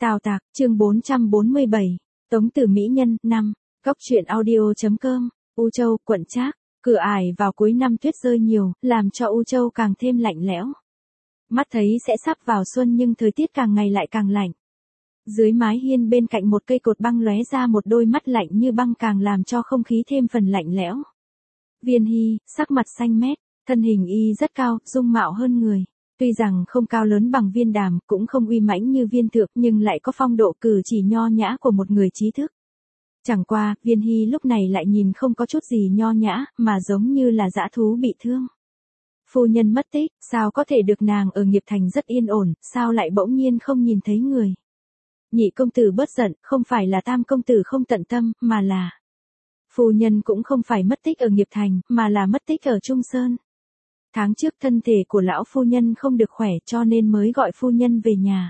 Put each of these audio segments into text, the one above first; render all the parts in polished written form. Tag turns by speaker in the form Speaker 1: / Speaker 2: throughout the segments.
Speaker 1: Tào Tạc, chương 447, Tống Tử Mỹ Nhân, 5, Góc truyện audio.com, U Châu, quận Trác, cửa ải vào cuối năm tuyết rơi nhiều, làm cho U Châu càng thêm lạnh lẽo. Mắt thấy sẽ sắp vào xuân nhưng thời tiết càng ngày lại càng lạnh. Dưới mái hiên bên cạnh một cây cột băng lóe ra một đôi mắt lạnh như băng càng làm cho không khí thêm phần lạnh lẽo. Viên Hy, sắc mặt xanh mét, thân hình y rất cao, dung mạo hơn người. Tuy rằng không cao lớn bằng Viên Đàm, cũng không uy mãnh như Viên Thượng, nhưng lại có phong độ cử chỉ nho nhã của một người trí thức. Chẳng qua, Viên Hy lúc này lại nhìn không có chút gì nho nhã, mà giống như là dã thú bị thương. Phu nhân mất tích, sao có thể được nàng ở Nghiệp Thành rất yên ổn, sao lại bỗng nhiên không nhìn thấy người. Nhị công tử bớt giận, không phải là Tam công tử không tận tâm, mà là... Phu nhân cũng không phải mất tích ở Nghiệp Thành, mà là mất tích ở Trung Sơn. Tháng trước thân thể của lão phu nhân không được khỏe cho nên mới gọi phu nhân về nhà.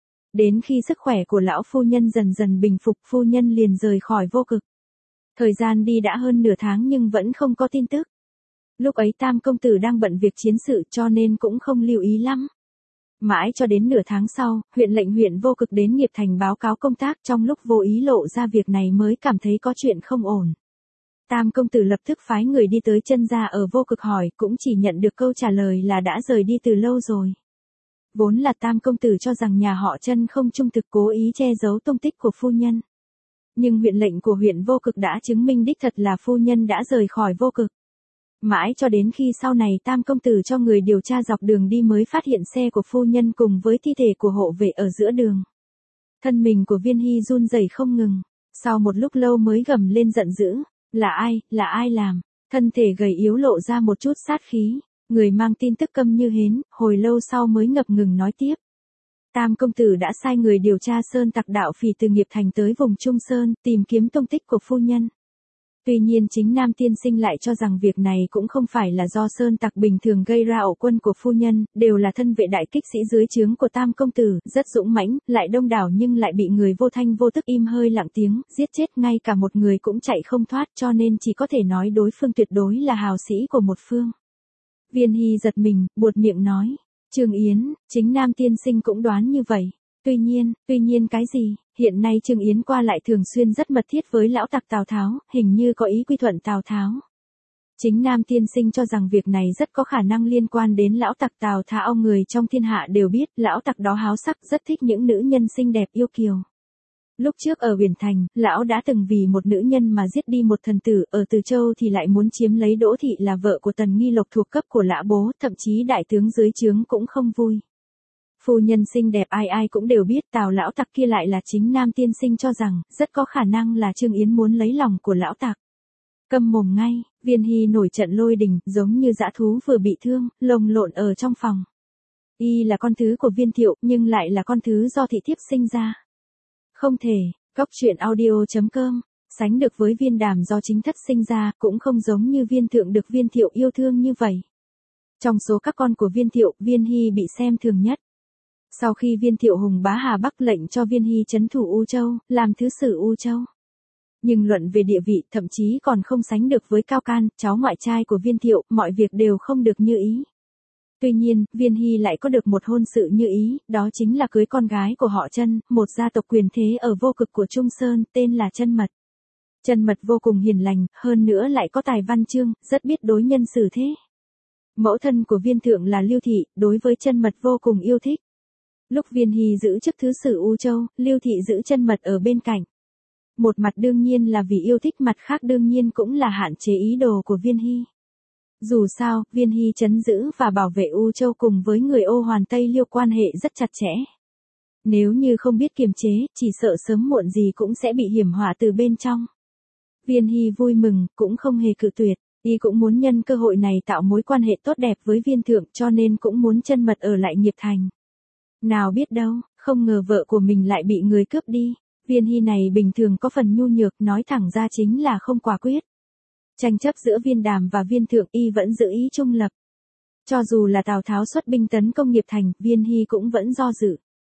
Speaker 1: Đến khi sức khỏe của lão phu nhân dần dần bình phục, phu nhân liền rời khỏi Vô Cực. Thời gian đi đã hơn nửa tháng nhưng vẫn không có tin tức. Lúc ấy Tam công tử đang bận việc chiến sự cho nên cũng không lưu ý lắm. Mãi cho đến nửa tháng sau, huyện lệnh huyện Vô Cực đến Nghiệp Thành báo cáo công tác, trong lúc vô ý lộ ra việc này mới cảm thấy có chuyện không ổn. Tam công tử lập tức phái người đi tới chân gia ở Vô Cực hỏi, cũng chỉ nhận được câu trả lời là đã rời đi từ lâu rồi. Vốn là Tam công tử cho rằng nhà họ Chân không trung thực, cố ý che giấu tung tích của phu nhân. Nhưng huyện lệnh của huyện Vô Cực đã chứng minh đích thật là phu nhân đã rời khỏi Vô Cực. Mãi cho đến khi sau này Tam công tử cho người điều tra dọc đường đi mới phát hiện xe của phu nhân cùng với thi thể của hộ vệ ở giữa đường. Thân mình của Viên Hy run rẩy không ngừng, sau một lúc lâu mới gầm lên giận dữ, là ai làm? Thân thể gầy yếu lộ ra một chút sát khí, người mang tin tức câm như hến, hồi lâu sau mới ngập ngừng nói tiếp. Tam công tử đã sai người điều tra sơn tặc đạo phỉ từ Nghiệp Thành tới vùng Trung Sơn, tìm kiếm tung tích của phu nhân. Tuy nhiên chính Nam tiên sinh lại cho rằng việc này cũng không phải là do sơn tặc bình thường gây ra ổ quân của phu nhân, đều là thân vệ đại kích sĩ dưới trướng của Tam công tử, rất dũng mãnh, lại đông đảo nhưng lại bị người vô thanh vô tức im hơi lặng tiếng, giết chết ngay cả một người cũng chạy không thoát, cho nên chỉ có thể nói đối phương tuyệt đối là hào sĩ của một phương. Viên Hy giật mình, buột miệng nói, Trương Yến, chính Nam tiên sinh cũng đoán như vậy. Tuy nhiên cái gì? Hiện nay Trương Yến qua lại thường xuyên rất mật thiết với lão tặc Tào Tháo, hình như có ý quy thuận Tào Tháo. Chính Nam tiên sinh cho rằng việc này rất có khả năng liên quan đến lão tặc Tào Tháo, người trong thiên hạ đều biết, lão tặc đó háo sắc, rất thích những nữ nhân xinh đẹp yêu kiều. Lúc trước ở Uyển Thành, lão đã từng vì một nữ nhân mà giết đi một thần tử, ở Từ Châu thì lại muốn chiếm lấy Đỗ Thị là vợ của Tần Nghi Lộc thuộc cấp của lã bố, thậm chí đại tướng dưới trướng cũng không vui. Phu nhân xinh đẹp ai cũng đều biết, Tào lão tặc kia lại là chính Nam tiên sinh cho rằng, rất có khả năng là Trương Yến muốn lấy lòng của lão tặc. Câm mồm ngay, Viên Hy nổi trận lôi đình, giống như dã thú vừa bị thương, lồng lộn ở trong phòng. Y là con thứ của Viên Thiệu, nhưng lại là con thứ do thị thiếp sinh ra. Không thể, Góc truyện audio.com, sánh được với Viên Đàm do chính thất sinh ra, cũng không giống như Viên Thượng được Viên Thiệu yêu thương như vậy. Trong số các con của Viên Thiệu, Viên Hy bị xem thường nhất. Sau khi Viên Thiệu Hùng bá Hà Bắc lệnh cho Viên Hy trấn thủ U Châu, làm thứ sử U Châu. Nhưng luận về địa vị thậm chí còn không sánh được với Cao Can, cháu ngoại trai của Viên Thiệu, mọi việc đều không được như ý. Tuy nhiên, Viên Hy lại có được một hôn sự như ý, đó chính là cưới con gái của họ Chân, một gia tộc quyền thế ở Vô Cực của Trung Sơn, tên là Chân Mật. Chân Mật vô cùng hiền lành, hơn nữa lại có tài văn chương, rất biết đối nhân xử thế. Mẫu thân của Viên Thượng là Lưu Thị, đối với Chân Mật vô cùng yêu thích. Lúc Viên Hy giữ chức thứ sử U Châu, Lưu Thị giữ Chân Mật ở bên cạnh. Một mặt đương nhiên là vì yêu thích, mặt khác đương nhiên cũng là hạn chế ý đồ của Viên Hy. Dù sao, Viên Hy trấn giữ và bảo vệ U Châu cùng với người Ô Hoàn Tây Liêu quan hệ rất chặt chẽ. Nếu như không biết kiềm chế, chỉ sợ sớm muộn gì cũng sẽ bị hiểm họa từ bên trong. Viên Hy vui mừng, cũng không hề cự tuyệt, y cũng muốn nhân cơ hội này tạo mối quan hệ tốt đẹp với Viên Thượng, cho nên cũng muốn Chân Mật ở lại Nghiệp Thành. Nào biết đâu, không ngờ vợ của mình lại bị người cướp đi. Viên Hy này bình thường có phần nhu nhược, nói thẳng ra chính là không quả quyết. Tranh chấp giữa Viên Đàm và Viên Thượng, y vẫn giữ ý trung lập. Cho dù là Tào Tháo xuất binh tấn công Nghiệp Thành, Viên Hy cũng vẫn do dự.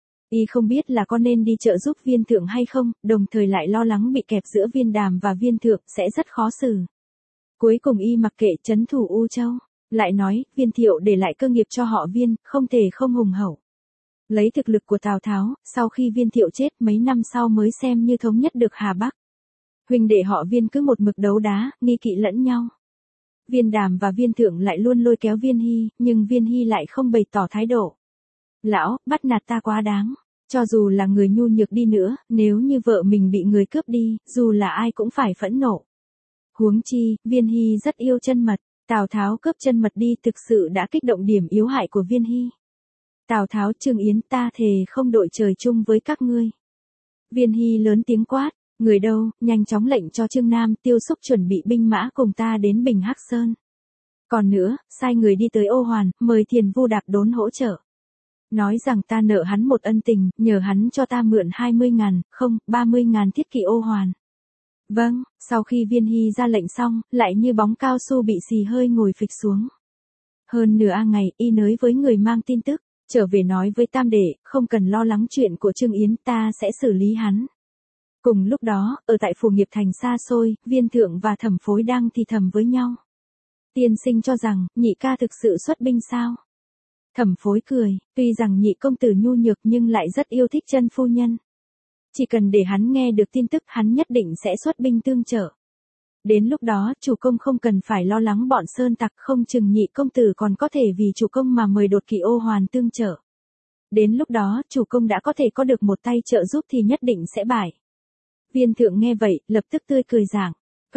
Speaker 1: Y không biết là có nên đi trợ giúp Viên Thượng hay không, đồng thời lại lo lắng bị kẹp giữa Viên Đàm và Viên Thượng sẽ rất khó xử. Cuối cùng y mặc kệ trấn thủ U Châu, lại nói, Viên Thiệu để lại cơ nghiệp cho họ Viên, không thể không hùng hậu. Lấy thực lực của Tào Tháo, sau khi Viên Thiệu chết mấy năm sau mới xem như thống nhất được Hà Bắc. Huynh đệ họ Viên cứ một mực đấu đá, nghi kỵ lẫn nhau. Viên Đàm và Viên Thượng lại luôn lôi kéo Viên Hy, nhưng Viên Hy lại không bày tỏ thái độ. Lão, bắt nạt ta quá đáng. Cho dù là người nhu nhược đi nữa, nếu như vợ mình bị người cướp đi, dù là ai cũng phải phẫn nộ. Huống chi, Viên Hy rất yêu chân mật, Tào Tháo cướp chân mật đi thực sự đã kích động điểm yếu hại của Viên Hy. Tào Tháo, Trương Yến, ta thề không đội trời chung với các ngươi. Viên Hy lớn tiếng quát, người đâu, nhanh chóng lệnh cho Trương Nam, Tiêu Xúc chuẩn bị binh mã cùng ta đến Bình Hắc Sơn. Còn nữa, sai người đi tới Ô Hoàn, mời Thiền Vu Đạp Đốn hỗ trợ. Nói rằng ta nợ hắn một ân tình, nhờ hắn cho ta mượn 20.000, không, 30.000 thiết kỵ Ô Hoàn. Vâng, sau khi Viên Hy ra lệnh xong, lại như bóng cao su bị xì hơi ngồi phịch xuống. Hơn nửa ngày, y nới với người mang tin tức, trở về nói với Tam Đệ, không cần lo lắng chuyện của Trương Yến, ta sẽ xử lý hắn. Cùng lúc đó, ở tại phủ Nghiệp Thành xa xôi, Viên Thượng và Thẩm Phối đang thì thầm với nhau. Tiên sinh cho rằng, nhị ca thực sự xuất binh sao? Thẩm Phối cười, tuy rằng nhị công tử nhu nhược nhưng lại rất yêu thích chân phu nhân. Chỉ cần để hắn nghe được tin tức hắn nhất định sẽ xuất binh tương trợ. Đến lúc đó, chủ công không cần phải lo lắng bọn sơn tặc, không chừng nhị công tử còn có thể vì chủ công mà mời đột kỵ Ô Hoàn tương trợ. Đến lúc đó, chủ công đã có thể có được một tay trợ giúp thì nhất định sẽ bại. Viên Thượng nghe vậy, lập tức tươi cười giảng.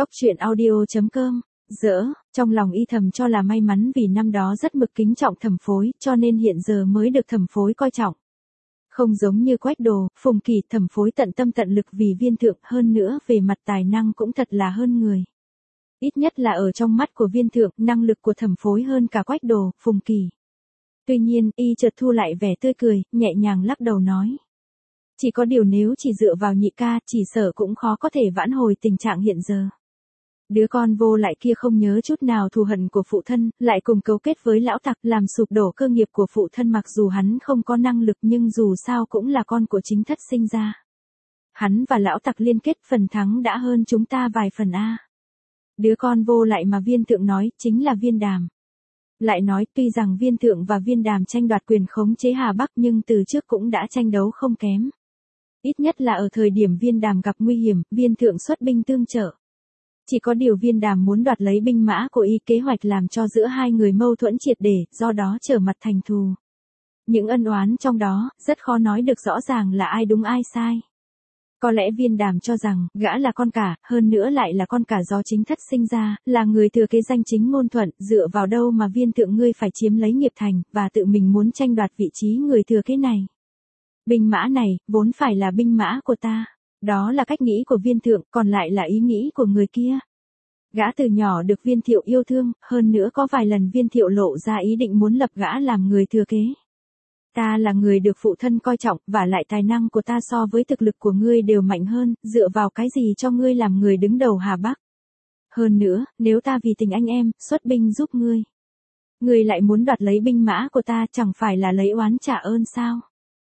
Speaker 1: Cóc.audio.com Dỡ, trong lòng y thầm cho là may mắn vì năm đó rất mực kính trọng Thẩm Phối, cho nên hiện giờ mới được Thẩm Phối coi trọng. Không giống như Quách Đồ, Phùng Kỳ, Thẩm Phối tận tâm tận lực vì Viên Thượng, hơn nữa về mặt tài năng cũng thật là hơn người. Ít nhất là ở trong mắt của Viên Thượng, năng lực của Thẩm Phối hơn cả Quách Đồ, Phùng Kỳ. Tuy nhiên, y chợt thu lại vẻ tươi cười, nhẹ nhàng lắc đầu nói. Chỉ có điều nếu chỉ dựa vào nhị ca, chỉ sợ cũng khó có thể vãn hồi tình trạng hiện giờ. Đứa con vô lại kia không nhớ chút nào thù hận của phụ thân, lại cùng cấu kết với lão tặc làm sụp đổ cơ nghiệp của phụ thân, mặc dù hắn không có năng lực nhưng dù sao cũng là con của chính thất sinh ra. Hắn và lão tặc liên kết, phần thắng đã hơn chúng ta vài phần a. Đứa con vô lại mà Viên Thượng nói chính là Viên Đàm. Lại nói tuy rằng Viên Thượng và Viên Đàm tranh đoạt quyền khống chế Hà Bắc nhưng từ trước cũng đã tranh đấu không kém. Ít nhất là ở thời điểm Viên Đàm gặp nguy hiểm, Viên Thượng xuất binh tương trợ. Chỉ có điều Viên Đàm muốn đoạt lấy binh mã của y, kế hoạch làm cho giữa hai người mâu thuẫn triệt để, do đó trở mặt thành thù. Những ân oán trong đó, rất khó nói được rõ ràng là ai đúng ai sai. Có lẽ Viên Đàm cho rằng, gã là con cả, hơn nữa lại là con cả do chính thất sinh ra, là người thừa kế danh chính ngôn thuận, dựa vào đâu mà Viên Thượng ngươi phải chiếm lấy Nghiệp Thành, và tự mình muốn tranh đoạt vị trí người thừa kế này. Binh mã này, vốn phải là binh mã của ta. Đó là cách nghĩ của Viên Thượng, còn lại là ý nghĩ của người kia. Gã từ nhỏ được Viên Thiệu yêu thương, hơn nữa có vài lần Viên Thiệu lộ ra ý định muốn lập gã làm người thừa kế. Ta là người được phụ thân coi trọng, và lại tài năng của ta so với thực lực của ngươi đều mạnh hơn, dựa vào cái gì cho ngươi làm người đứng đầu Hà Bắc. Hơn nữa, nếu ta vì tình anh em, xuất binh giúp ngươi. Ngươi lại muốn đoạt lấy binh mã của ta, chẳng phải là lấy oán trả ơn sao?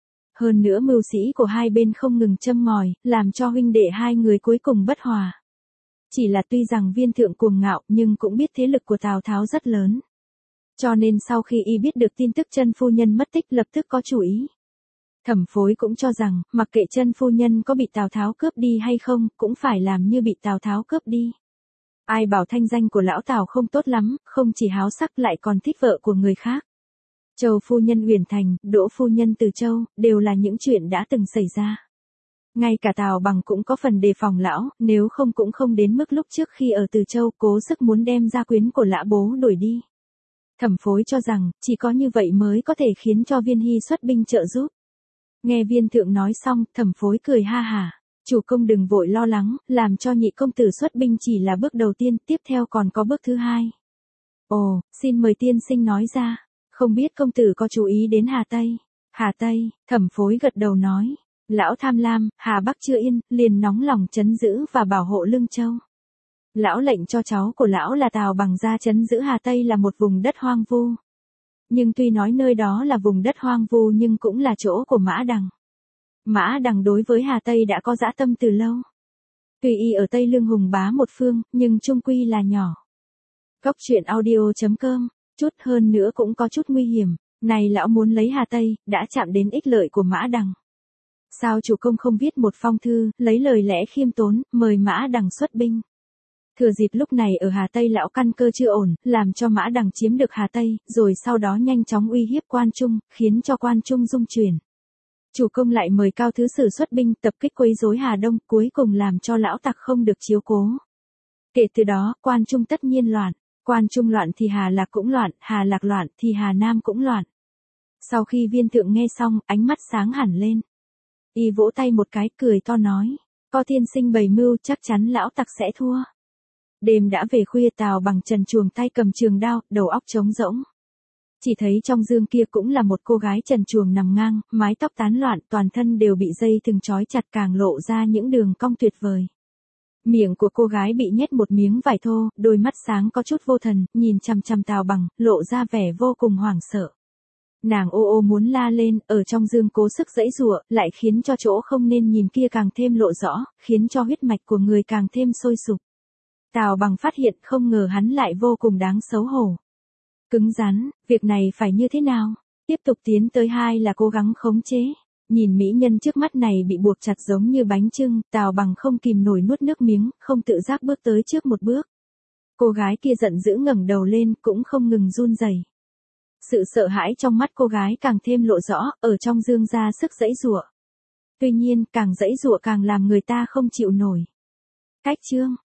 Speaker 1: Hơn nữa mưu sĩ của hai bên không ngừng châm ngòi, làm cho huynh đệ hai người cuối cùng bất hòa. Chỉ là tuy rằng Viên Thượng cuồng ngạo nhưng cũng biết thế lực của Tào Tháo rất lớn. Cho nên sau khi y biết được tin tức chân phu nhân mất tích lập tức có chủ ý. Thẩm Phối cũng cho rằng, mặc kệ chân phu nhân có bị Tào Tháo cướp đi hay không, cũng phải làm như bị Tào Tháo cướp đi. Ai bảo thanh danh của lão Tào không tốt lắm, không chỉ háo sắc lại còn thích vợ của người khác. Châu phu nhân Uyển Thành, Đỗ phu nhân Từ Châu, đều là những chuyện đã từng xảy ra. Ngay cả Tào Bằng cũng có phần đề phòng lão, nếu không cũng không đến mức lúc trước khi ở Từ Châu cố sức muốn đem gia quyến của lã bố đuổi đi. Thẩm Phối cho rằng, chỉ có như vậy mới có thể khiến cho Viên Hy xuất binh trợ giúp. Nghe Viên Thượng nói xong, Thẩm Phối cười ha hả. Chủ công đừng vội lo lắng, làm cho nhị công tử xuất binh chỉ là bước đầu tiên, tiếp theo còn có bước thứ hai. Ồ, xin mời tiên sinh nói ra. Không biết công tử có chú ý đến Hà Tây. Hà Tây, Thẩm Phối gật đầu nói. Lão tham lam, Hà Bắc chưa yên, liền nóng lòng trấn giữ và bảo hộ Lương Châu. Lão lệnh cho cháu của lão là Tào Bằng ra trấn giữ Hà Tây là một vùng đất hoang vu. Nhưng tuy nói nơi đó là vùng đất hoang vu nhưng cũng là chỗ của Mã Đằng. Mã Đằng đối với Hà Tây đã có dã tâm từ lâu. Tuy y ở Tây Lương hùng bá một phương, nhưng chung quy là nhỏ. Cóc.audio.com Chút hơn nữa cũng có chút nguy hiểm. Này lão muốn lấy Hà Tây, đã chạm đến ích lợi của Mã Đằng. Sao chủ công không viết một phong thư, lấy lời lẽ khiêm tốn, mời Mã Đằng xuất binh. Thừa dịp lúc này ở Hà Tây lão căn cơ chưa ổn, làm cho Mã Đằng chiếm được Hà Tây, rồi sau đó nhanh chóng uy hiếp Quan Trung, khiến cho Quan Trung rung chuyển. Chủ công lại mời Cao Thứ Sử xuất binh tập kích quấy rối Hà Đông, cuối cùng làm cho lão tặc không được chiếu cố. Kể từ đó, Quan Trung tất nhiên loạn. Quan Trung loạn thì Hà Lạc cũng loạn, Hà Lạc loạn thì Hà Nam cũng loạn. Sau khi viên thượng nghe xong, ánh mắt sáng hẳn lên. Y vỗ tay một cái, cười to nói. Có thiên sinh bày mưu, chắc chắn lão tặc sẽ thua. Đêm đã về khuya, Tào Bằng trần truồng, tay cầm trường đao, đầu óc trống rỗng. Chỉ thấy trong giường kia cũng là một cô gái trần truồng nằm ngang, mái tóc tán loạn, toàn thân đều bị dây thừng trói chặt, càng lộ ra những đường cong tuyệt vời. Miệng của cô gái bị nhét một miếng vải thô, đôi mắt sáng có chút vô thần, nhìn chằm chằm Tào Bằng, lộ ra vẻ vô cùng hoảng sợ. Nàng ô ô muốn la lên, ở trong giường cố sức giãy giụa, lại khiến cho chỗ không nên nhìn kia càng thêm lộ rõ, khiến cho huyết mạch của người càng thêm sôi sục. Tào Bằng phát hiện không ngờ hắn lại vô cùng đáng xấu hổ. Cứng rắn, việc này phải như thế nào? Tiếp tục tiến tới hai là cố gắng khống chế. Nhìn mỹ nhân trước mắt này bị buộc chặt giống như bánh chưng, Tào Bằng không kìm nổi nuốt nước miếng, không tự giác bước tới trước một bước. Cô gái kia giận dữ ngẩng đầu lên, cũng không ngừng run rẩy. Sự sợ hãi trong mắt cô gái càng thêm lộ rõ, ở trong dương ra sức giãy giụa. Tuy nhiên, càng giãy giụa càng làm người ta không chịu nổi. Cách chương